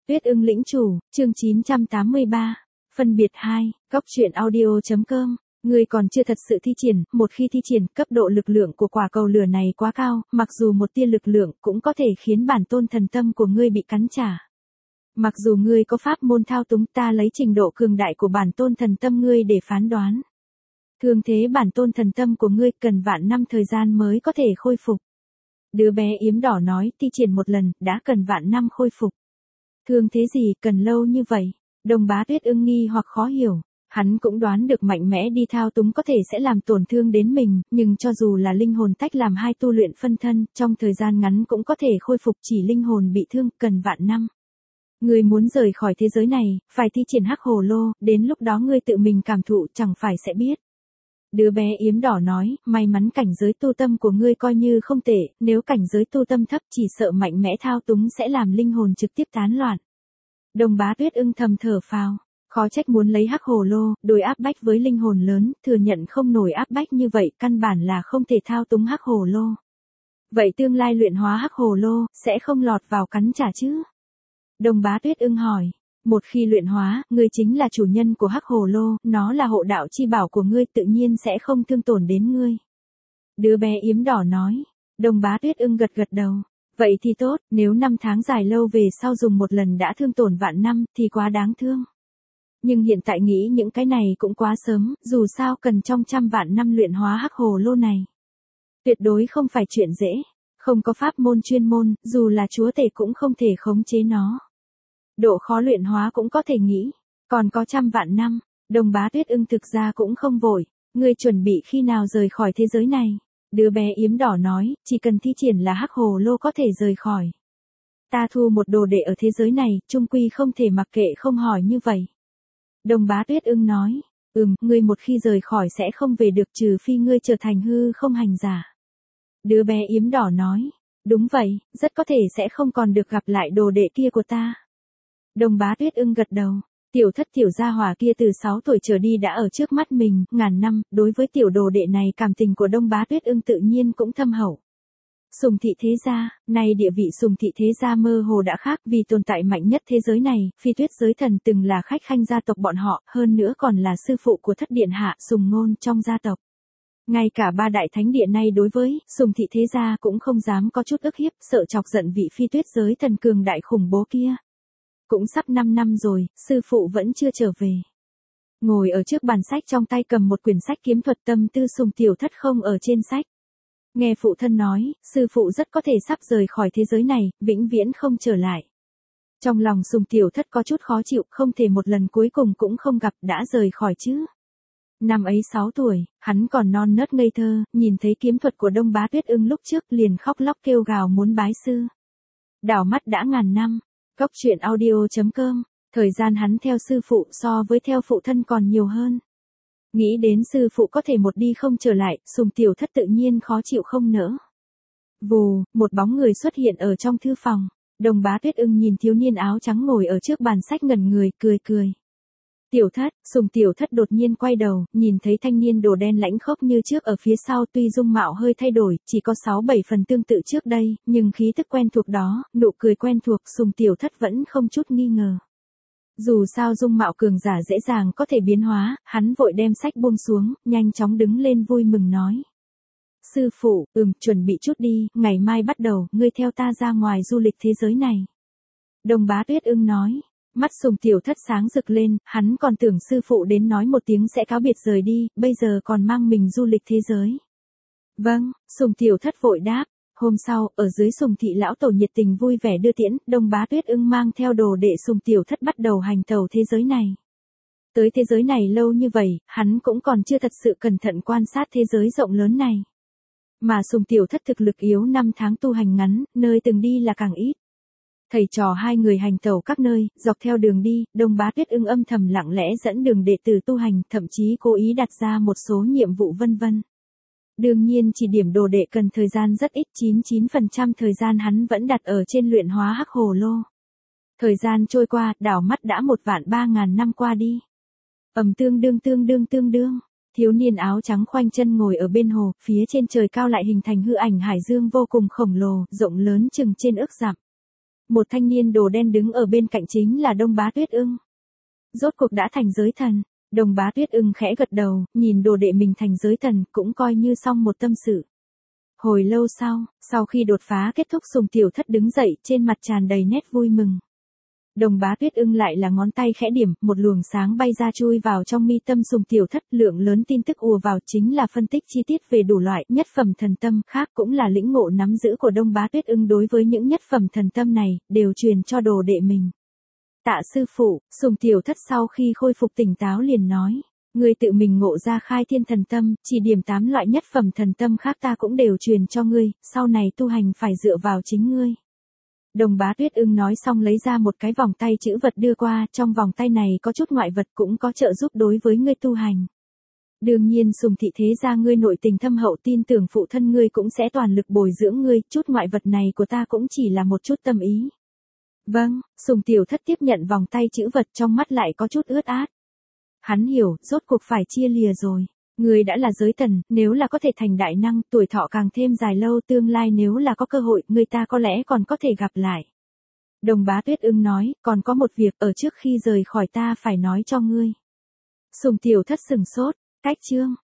Tuyết ưng lĩnh chủ, chương 983. Phân biệt 2, Cóc truyện audio.com. Ngươi còn chưa thật sự thi triển, một khi thi triển, cấp độ lực lượng của quả cầu lửa này quá cao, mặc dù một tia lực lượng cũng có thể khiến bản tôn thần tâm của ngươi bị cắn trả. Mặc dù ngươi có pháp môn thao túng, ta lấy trình độ cường đại của bản tôn thần tâm ngươi để phán đoán. Thường thế bản tôn thần tâm của ngươi cần vạn năm thời gian mới có thể khôi phục. Đứa bé yếm đỏ nói, thi triển một lần, đã cần vạn năm khôi phục. Thương thế gì, cần lâu như vậy? Đồng Bá Tuyết ưng nghi hoặc khó hiểu. Hắn cũng đoán được mạnh mẽ đi thao túng có thể sẽ làm tổn thương đến mình, nhưng cho dù là linh hồn tách làm hai tu luyện phân thân, trong thời gian ngắn cũng có thể khôi phục, chỉ linh hồn bị thương, cần vạn năm. Ngươi muốn rời khỏi thế giới này, phải thi triển hắc hồ lô, đến lúc đó ngươi tự mình cảm thụ chẳng phải sẽ biết. Đứa bé yếm đỏ nói, may mắn cảnh giới tu tâm của ngươi coi như không tệ, nếu cảnh giới tu tâm thấp chỉ sợ mạnh mẽ thao túng sẽ làm linh hồn trực tiếp tán loạn. Đồng Bá Tuyết ưng thầm thở phào, khó trách muốn lấy hắc hồ lô, đối áp bách với linh hồn lớn, thừa nhận không nổi áp bách như vậy, căn bản là không thể thao túng hắc hồ lô. Vậy tương lai luyện hóa hắc hồ lô, sẽ không lọt vào cắn trả chứ? Đồng Bá Tuyết ưng hỏi. Một khi luyện hóa, ngươi chính là chủ nhân của hắc hồ lô, nó là hộ đạo chi bảo của ngươi, tự nhiên sẽ không thương tổn đến ngươi. Đứa bé yếm đỏ nói. Đồng Bá Tuyết ưng gật gật đầu. Vậy thì tốt, nếu năm tháng dài lâu về sau dùng một lần đã thương tổn vạn năm, thì quá đáng thương. Nhưng hiện tại nghĩ những cái này cũng quá sớm, dù sao cần trong trăm vạn năm luyện hóa hắc hồ lô này. Tuyệt đối không phải chuyện dễ, không có pháp môn chuyên môn, dù là chúa tể cũng không thể khống chế nó. Độ khó luyện hóa cũng có thể nghĩ, còn có trăm vạn năm, Đồng Bá Tuyết ưng thực ra cũng không vội, ngươi chuẩn bị khi nào rời khỏi thế giới này? Đứa bé yếm đỏ nói, chỉ cần thi triển là hắc hồ lô có thể rời khỏi. Ta thu một đồ đệ ở thế giới này, chung quy không thể mặc kệ không hỏi như vậy. Đồng Bá Tuyết ưng nói, ngươi một khi rời khỏi sẽ không về được trừ phi ngươi trở thành hư không hành giả. Đứa bé yếm đỏ nói, đúng vậy, rất có thể sẽ không còn được gặp lại đồ đệ kia của ta. Đồng Bá Tuyết ưng gật đầu, tiểu thất tiểu gia hỏa kia từ 6 tuổi trở đi đã ở trước mắt mình, ngàn năm, đối với tiểu đồ đệ này cảm tình của Đồng Bá Tuyết ưng tự nhiên cũng thâm hậu. Sùng thị thế gia, nay địa vị sùng thị thế gia mơ hồ đã khác vì tồn tại mạnh nhất thế giới này, Phi Tuyết giới thần từng là khách khanh gia tộc bọn họ, hơn nữa còn là sư phụ của thất điện hạ Sùng Ngôn trong gia tộc. Ngay cả ba đại thánh địa này đối với sùng thị thế gia cũng không dám có chút ức hiếp, sợ chọc giận vị Phi Tuyết giới thần cường đại khủng bố kia. Cũng sắp 5 năm rồi, sư phụ vẫn chưa trở về. Ngồi ở trước bàn sách trong tay cầm một quyển sách kiếm thuật, tâm tư Sùng tiểu thất không ở trên sách. Nghe phụ thân nói, sư phụ rất có thể sắp rời khỏi thế giới này, vĩnh viễn không trở lại. Trong lòng Sùng tiểu thất có chút khó chịu, không thể một lần cuối cùng cũng không gặp, đã rời khỏi chứ. Năm ấy 6 tuổi, hắn còn non nớt ngây thơ, nhìn thấy kiếm thuật của Đồng Bá Tuyết ưng lúc trước liền khóc lóc kêu gào muốn bái sư. Đảo mắt đã ngàn năm. Cóc truyện audio.com, thời gian hắn theo sư phụ so với theo phụ thân còn nhiều hơn. Nghĩ đến sư phụ có thể một đi không trở lại, Sùng tiểu thất tự nhiên khó chịu không nỡ. Vù, một bóng người xuất hiện ở trong thư phòng. Đồng Bá Tuyết ưng nhìn thiếu niên áo trắng ngồi ở trước bàn sách ngẩn người, cười. Tiểu thất, Sùng tiểu thất đột nhiên quay đầu, nhìn thấy thanh niên đồ đen lãnh khốc như trước ở phía sau, tuy dung mạo hơi thay đổi, chỉ có 6-7 phần tương tự trước đây, nhưng khí tức quen thuộc đó, nụ cười quen thuộc, Sùng tiểu thất vẫn không chút nghi ngờ. Dù sao dung mạo cường giả dễ dàng có thể biến hóa, hắn vội đem sách buông xuống, nhanh chóng đứng lên vui mừng nói. Sư phụ, chuẩn bị chút đi, ngày mai bắt đầu, ngươi theo ta ra ngoài du lịch thế giới này. Đồng Bá Tuyết ưng nói. Mắt Sùng tiểu thất sáng rực lên, hắn còn tưởng sư phụ đến nói một tiếng sẽ cáo biệt rời đi, bây giờ còn mang mình du lịch thế giới. Vâng, Sùng tiểu thất vội đáp. Hôm sau, ở dưới Sùng thị lão tổ nhiệt tình vui vẻ đưa tiễn, Đồng Bá Tuyết ưng mang theo đồ đệ Sùng tiểu thất bắt đầu hành tẩu thế giới này. Tới thế giới này lâu như vậy, hắn cũng còn chưa thật sự cẩn thận quan sát thế giới rộng lớn này. Mà Sùng tiểu thất thực lực yếu, 5 tháng tu hành ngắn, nơi từng đi là càng ít. Thầy trò hai người hành tẩu các nơi, dọc theo đường đi, Đồng Bá Tuyết ưng âm thầm lặng lẽ dẫn đường đệ tử tu hành, thậm chí cố ý đặt ra một số nhiệm vụ vân vân. Đương nhiên chỉ điểm đồ đệ cần thời gian rất ít, 99% thời gian hắn vẫn đặt ở trên luyện hóa hắc hồ lô. Thời gian trôi qua, đảo mắt đã 1.300.000 năm qua đi. Tương đương. Thiếu niên áo trắng khoanh chân ngồi ở bên hồ, phía trên trời cao lại hình thành hư ảnh hải dương vô cùng khổng lồ, rộng lớn chừng trên ước dặm. Một thanh niên đồ đen đứng ở bên cạnh chính là Đông Bá Tuyết Ưng. Rốt cuộc đã thành giới thần. Đông Bá Tuyết Ưng khẽ gật đầu, nhìn đồ đệ mình thành giới thần, cũng coi như xong một tâm sự. Hồi lâu sau khi đột phá kết thúc, Sùng Tiểu Thất đứng dậy, trên mặt tràn đầy nét vui mừng. Đông Bá Tuyết Ưng lại là ngón tay khẽ điểm, một luồng sáng bay ra chui vào trong mi tâm Sùng Tiểu Thất, lượng lớn tin tức ùa vào, chính là phân tích chi tiết về đủ loại nhất phẩm thần tâm, khác cũng là lĩnh ngộ nắm giữ của Đông Bá Tuyết Ưng đối với những nhất phẩm thần tâm này, đều truyền cho đồ đệ mình. Tạ sư phụ, Sùng Tiểu Thất sau khi khôi phục tỉnh táo liền nói, ngươi tự mình ngộ ra khai thiên thần tâm, chỉ điểm 8 loại nhất phẩm thần tâm khác ta cũng đều truyền cho ngươi, sau này tu hành phải dựa vào chính ngươi. Đông Bá Tuyết Ưng nói xong lấy ra một cái vòng tay chữ vật đưa qua, trong vòng tay này có chút ngoại vật cũng có trợ giúp đối với ngươi tu hành. Đương nhiên Sùng thị thế gia ngươi nội tình thâm hậu, tin tưởng phụ thân ngươi cũng sẽ toàn lực bồi dưỡng ngươi, chút ngoại vật này của ta cũng chỉ là một chút tâm ý. Vâng, Sùng Tiểu Thất tiếp nhận vòng tay chữ vật, trong mắt lại có chút ướt át. Hắn hiểu, rốt cuộc phải chia lìa rồi. Ngươi đã là giới thần, nếu là có thể thành đại năng, tuổi thọ càng thêm dài lâu, tương lai nếu là có cơ hội, người ta có lẽ còn có thể gặp lại. Đông Bá Tuyết Ưng nói, còn có một việc ở trước khi rời khỏi ta phải nói cho ngươi. Sùng Tiểu Thất sừng sốt, cách chương.